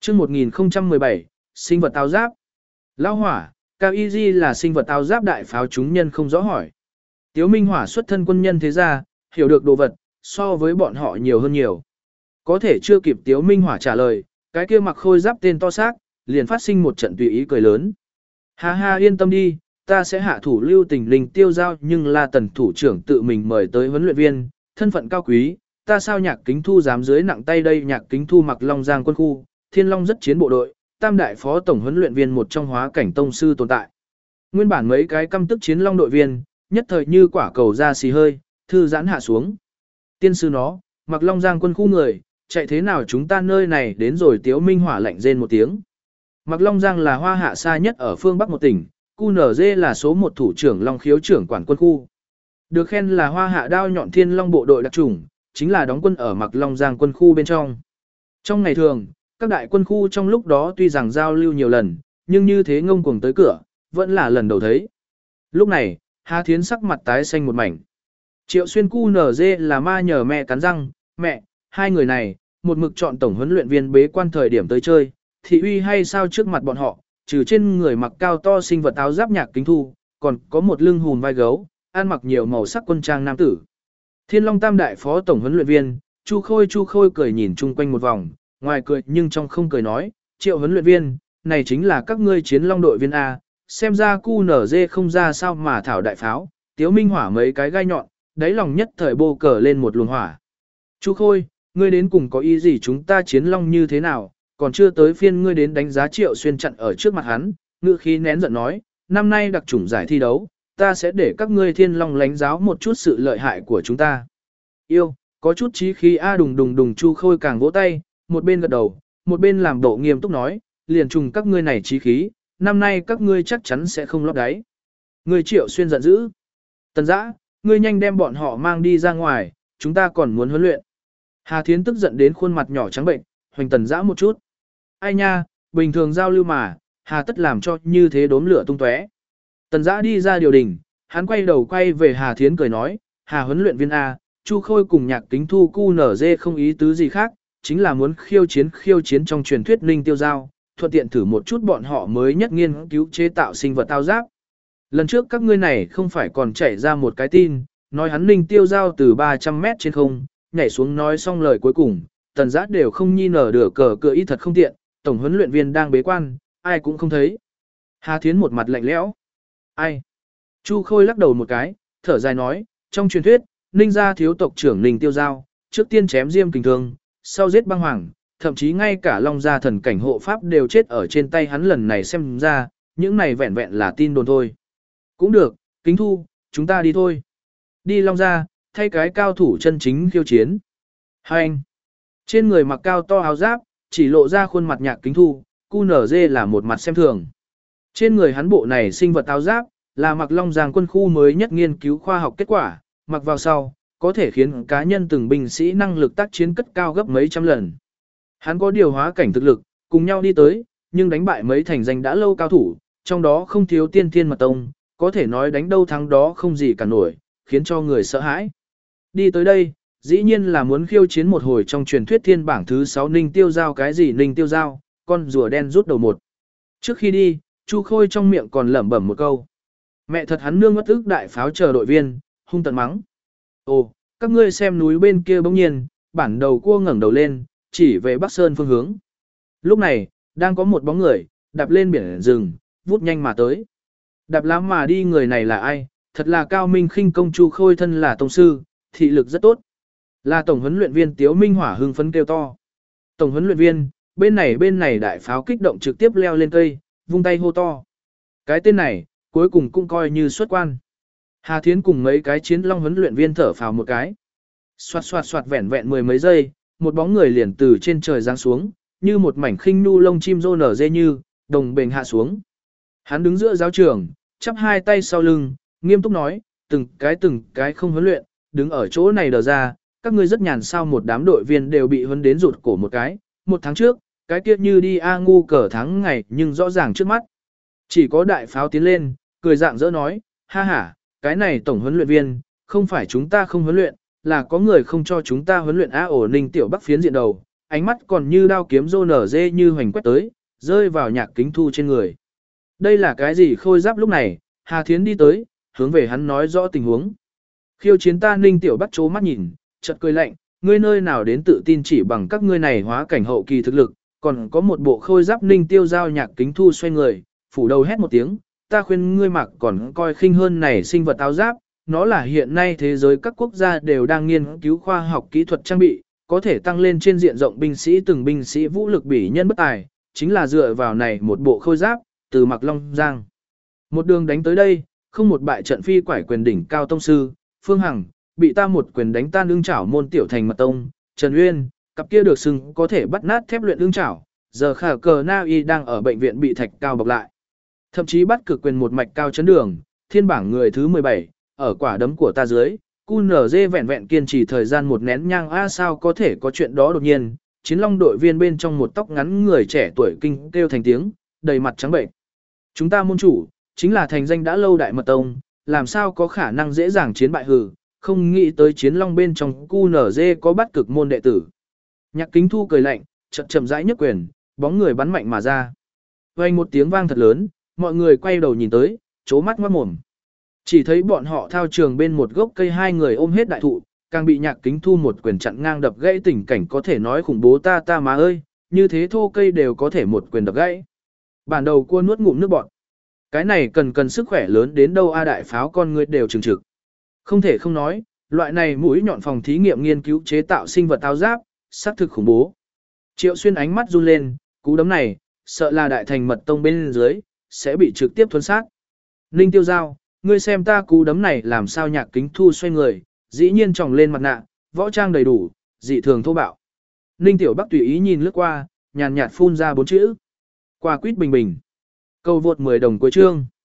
Chương 1017, sinh vật áo giáp. Lão hỏa, Cao Y Di là sinh vật áo giáp đại pháo chúng nhân không rõ hỏi. Tiếu Minh Hỏa xuất thân quân nhân thế gia, hiểu được đồ vật, so với bọn họ nhiều hơn nhiều. Có thể chưa kịp Tiếu Minh Hỏa trả lời, cái kia mặc khôi giáp tên to xác, liền phát sinh một trận tùy ý cười lớn. Ha ha, yên tâm đi, ta sẽ hạ thủ lưu tình linh tiêu giao, nhưng là Tần thủ trưởng tự mình mời tới huấn luyện viên, thân phận cao quý, ta sao Nhạc Kính Thu dám dưới nặng tay đây. Nhạc Kính Thu mặc Long Giang quân khu, Thiên Long rất chiến bộ đội, tam đại phó tổng huấn luyện viên một trong hóa cảnh tông sư tồn tại. Nguyên bản mấy cái căm tức chiến long đội viên, nhất thời như quả cầu ra xì hơi, thư giãn hạ xuống. Tiên sư nó, mặc Long Giang quân khu người, chạy thế nào chúng ta nơi này đến rồi. Tiếu Minh Hỏa lạnh rên một tiếng. Mặc Long Giang là hoa hạ xa nhất ở phương Bắc một tỉnh, QNZ là số 1 thủ trưởng Long Khiếu trưởng quản quân khu. Được khen là hoa hạ đao nhọn Thiên Long bộ đội đặc chủng, chính là đóng quân ở Mặc Long Giang quân khu bên trong. Trong ngày thường, các đại quân khu trong lúc đó tuy rằng giao lưu nhiều lần, nhưng như thế ngông cuồng tới cửa, vẫn là lần đầu thấy. Lúc này, Hà Thiến sắc mặt tái xanh một mảnh. Triệu Xuyên QNZ là ma nhờ mẹ cắn răng, mẹ, hai người này, một mực chọn tổng huấn luyện viên bế quan thời điểm tới chơi, thị uy hay sao trước mặt bọn họ, trừ trên người mặc cao to sinh vật áo giáp Nhạc Kính Thu, còn có một lưng hùm vai gấu, ăn mặc nhiều màu sắc quân trang nam tử. Thiên Long tam đại phó tổng huấn luyện viên, Chu Khôi cười nhìn chung quanh một vòng, ngoài cười nhưng trong không cười nói, Triệu huấn luyện viên, này chính là các ngươi chiến long đội viên A, xem ra QNZ không ra sao mà thảo đại pháo, Tiếu Minh Hỏa mấy cái gai nhọn, đáy lòng nhất thời bô cờ lên một luồng hỏa. Chu Khôi, ngươi đến cùng có ý gì chúng ta chiến long như thế nào, còn chưa tới phiên ngươi đến đánh giá. Triệu Xuyên chặn ở trước mặt hắn, ngữ khí nén giận nói, năm nay đặc chủng giải thi đấu, ta sẽ để các ngươi Thiên Long lãnh giáo một chút sự lợi hại của chúng ta. Yêu, có chút chí khí a. Đùng đùng đùng. Chu Khôi càng vỗ tay, một bên gật đầu, một bên làm bộ nghiêm túc nói, liền trùng các ngươi này chí khí, năm nay các ngươi chắc chắn sẽ không lót đáy. Ngươi Triệu Xuyên giận dữ. Tần Dã, ngươi nhanh đem bọn họ mang đi ra ngoài, chúng ta còn muốn huấn luyện. Hà Thiến tức giận đến khuôn mặt nhỏ trắng bệnh, hoành Tần Dã một chút. Ai nha, bình thường giao lưu mà, hà tất làm cho như thế đốm lửa tung tóe. Tần Dã đi ra điều đình, hắn quay đầu quay về Hà Thiến cười nói, Hà huấn luyện viên A, Chu Khôi cùng Nhạc Kính Thu QNZ không ý tứ gì khác, chính là muốn khiêu chiến trong truyền thuyết Ninh Tiêu Giao, thuận tiện thử một chút bọn họ mới nhất nghiên cứu chế tạo sinh vật áo giáp. Lần trước các ngươi này không phải còn chạy ra một cái tin, nói hắn Ninh Tiêu Giao từ 300 mét trên không, nhảy xuống nói xong lời cuối cùng, Tần Dã đều không nhi nở đửa cờ ý thật không tiện, tổng huấn luyện viên đang bế quan, ai cũng không thấy. Hà Thiến một mặt lạnh lẽo. Ai? Chu Khôi lắc đầu một cái, thở dài nói, trong truyền thuyết, Ninh gia thiếu tộc trưởng Ninh Tiêu Giao, trước tiên chém Diêm Kình Thương, sau giết Băng Hoàng, thậm chí ngay cả Long gia thần cảnh hộ pháp đều chết ở trên tay hắn. Lần này xem ra, những này vẹn vẹn là tin đồn thôi. Cũng được, Kính Thu, chúng ta đi thôi. Đi Long gia, thay cái cao thủ chân chính khiêu chiến. Hai anh. Trên người mặc cao to áo giáp, chỉ lộ ra khuôn mặt Nhạc Kính Thu, QNZ là một mặt xem thường. Trên người hắn bộ này sinh vật áo giáp, là mặc Long Giang quân khu mới nhất nghiên cứu khoa học kết quả, mặc vào sau, có thể khiến cá nhân từng binh sĩ năng lực tác chiến cất cao gấp mấy trăm lần. Hắn có điều hóa cảnh thực lực, cùng nhau đi tới, nhưng đánh bại mấy thành danh đã lâu cao thủ, trong đó không thiếu tiên thiên mật tông, có thể nói đánh đâu thắng đó không gì cả nổi, khiến cho người sợ hãi. Đi tới đây, dĩ nhiên là muốn khiêu chiến một hồi trong truyền thuyết thiên bảng thứ 6 Ninh Tiêu Giao. Cái gì Ninh Tiêu Giao, con rùa đen rút đầu một. Trước khi đi, Chu Khôi trong miệng còn lẩm bẩm một câu. Mẹ thật hắn nương ngất ức đại pháo chờ đội viên, hung tận mắng. Ồ, các ngươi xem núi bên kia bỗng nhiên, bản đầu cua ngẩng đầu lên, chỉ về Bắc Sơn phương hướng. Lúc này, đang có một bóng người, đạp lên biển rừng, vút nhanh mà tới. Đạp lắm mà đi người này là ai? Thật là cao minh khinh công. Chu Khôi thân là tông sư, thị lực rất tốt. Là tổng huấn luyện viên Tiếu Minh Hỏa hưng phấn kêu to. Tổng huấn luyện viên, bên này đại pháo kích động trực tiếp leo lên cây, vung tay hô to. Cái tên này, cuối cùng cũng coi như xuất quan. Hà Thiến cùng mấy cái chiến long huấn luyện viên thở phào một cái. Xoạt vẹn mười mấy giây, một bóng người liền từ trên trời giáng xuống, như một mảnh khinh nu lông chim rô nở dê như, đồng bền hạ xuống. Hắn đứng giữa giáo trường, chắp hai tay sau lưng, nghiêm túc nói, từng cái không huấn luyện, đứng ở chỗ này đờ ra, các ngươi rất nhàn sao. Một đám đội viên đều bị huấn đến rụt cổ một cái, một tháng trước, cái kia như đi ngu cờ tháng ngày nhưng rõ ràng trước mắt. Chỉ có đại pháo tiến lên, cười dạng dỡ nói, ha ha, cái này tổng huấn luyện viên, không phải chúng ta không huấn luyện, là có người không cho chúng ta huấn luyện. Ổ Ninh tiểu Bắc phiến diện đầu, ánh mắt còn như đao kiếm rô nở dê như hoành quét tới, rơi vào Nhạc Kính Thu trên người. Đây là cái gì Khôi Giáp? Lúc này, Hà Thiến đi tới, hướng về hắn nói rõ tình huống. Khiêu chiến ta Ninh Tiểu Bắc chố mắt nhìn, chợt cười lạnh, ngươi nơi nào đến tự tin chỉ bằng các ngươi này hóa cảnh hậu kỳ thực lực, còn có một bộ khôi giáp. Ninh Tiêu giao Nhạc Kính Thu xoay người, phủ đầu hét một tiếng, ta khuyên ngươi mặc còn coi khinh hơn này sinh vật áo giáp, nó là hiện nay thế giới các quốc gia đều đang nghiên cứu khoa học kỹ thuật trang bị, có thể tăng lên trên diện rộng binh sĩ, từng binh sĩ vũ lực bỉ nhân bất tài, chính là dựa vào này một bộ khôi giáp, từ Mặc Long Giang một đường đánh tới đây, không một bại trận phi quải quyền đỉnh cao tông sư, Phương Hằng, bị ta một quyền đánh tan ương chảo môn tiểu thành mật tông, Trần Uyên, cặp kia được xưng có thể bắt nát thép luyện ương chảo, giờ khả cờ na y đang ở bệnh viện bị thạch cao bọc lại. Thậm chí bắt cực quyền một mạch cao chấn đường, thiên bảng người thứ 17, ở quả đấm của ta dưới, QNZ vẹn vẹn kiên trì thời gian một nén nhang sao có thể có chuyện đó đột nhiên, Chiến Long đội viên bên trong một tóc ngắn người trẻ tuổi kinh kêu thành tiếng, đầy mặt trắng bệnh. Chúng ta môn chủ, chính là thành danh đã lâu đại mật tông, làm sao có khả năng dễ dàng chiến bại hừ, không nghĩ tới Chiến Long bên trong QNZ có bắt cực môn đệ tử. Nhạc Kính Thu cười lạnh, chậm chậm rãi nhấc quyền, bóng người bắn mạnh mà ra. Vang một tiếng vang thật lớn, mọi người quay đầu nhìn tới, chố mắt ngoát mồm. Chỉ thấy bọn họ thao trường bên một gốc cây hai người ôm hết đại thụ, càng bị Nhạc Kính Thu một quyền chặn ngang đập gãy, tình cảnh có thể nói khủng bố ta má ơi, như thế thô cây đều có thể một quyền đập gãy. Bản đầu cua nuốt ngụm nước bọt. Cái này cần sức khỏe lớn đến đâu đại pháo con người đều trừng trực. Không thể không nói, loại này mũi nhọn phòng thí nghiệm nghiên cứu chế tạo sinh vật áo giáp, xác thực khủng bố. Triệu Xuyên ánh mắt run lên, cú đấm này, sợ là đại thành mật tông bên dưới, sẽ bị trực tiếp thuần sát. Ninh Tiêu Giao, ngươi xem ta cú đấm này làm sao. Nhạc Kính Thu xoay người, dĩ nhiên tròng lên mặt nạ, võ trang đầy đủ, dị thường thô bạo. Ninh Tiểu Bắc tùy ý nhìn lướt qua, nhàn nhạt phun ra 4 chữ. Qua quýt bình bình. Câu vượt 10 đồng cuối chương.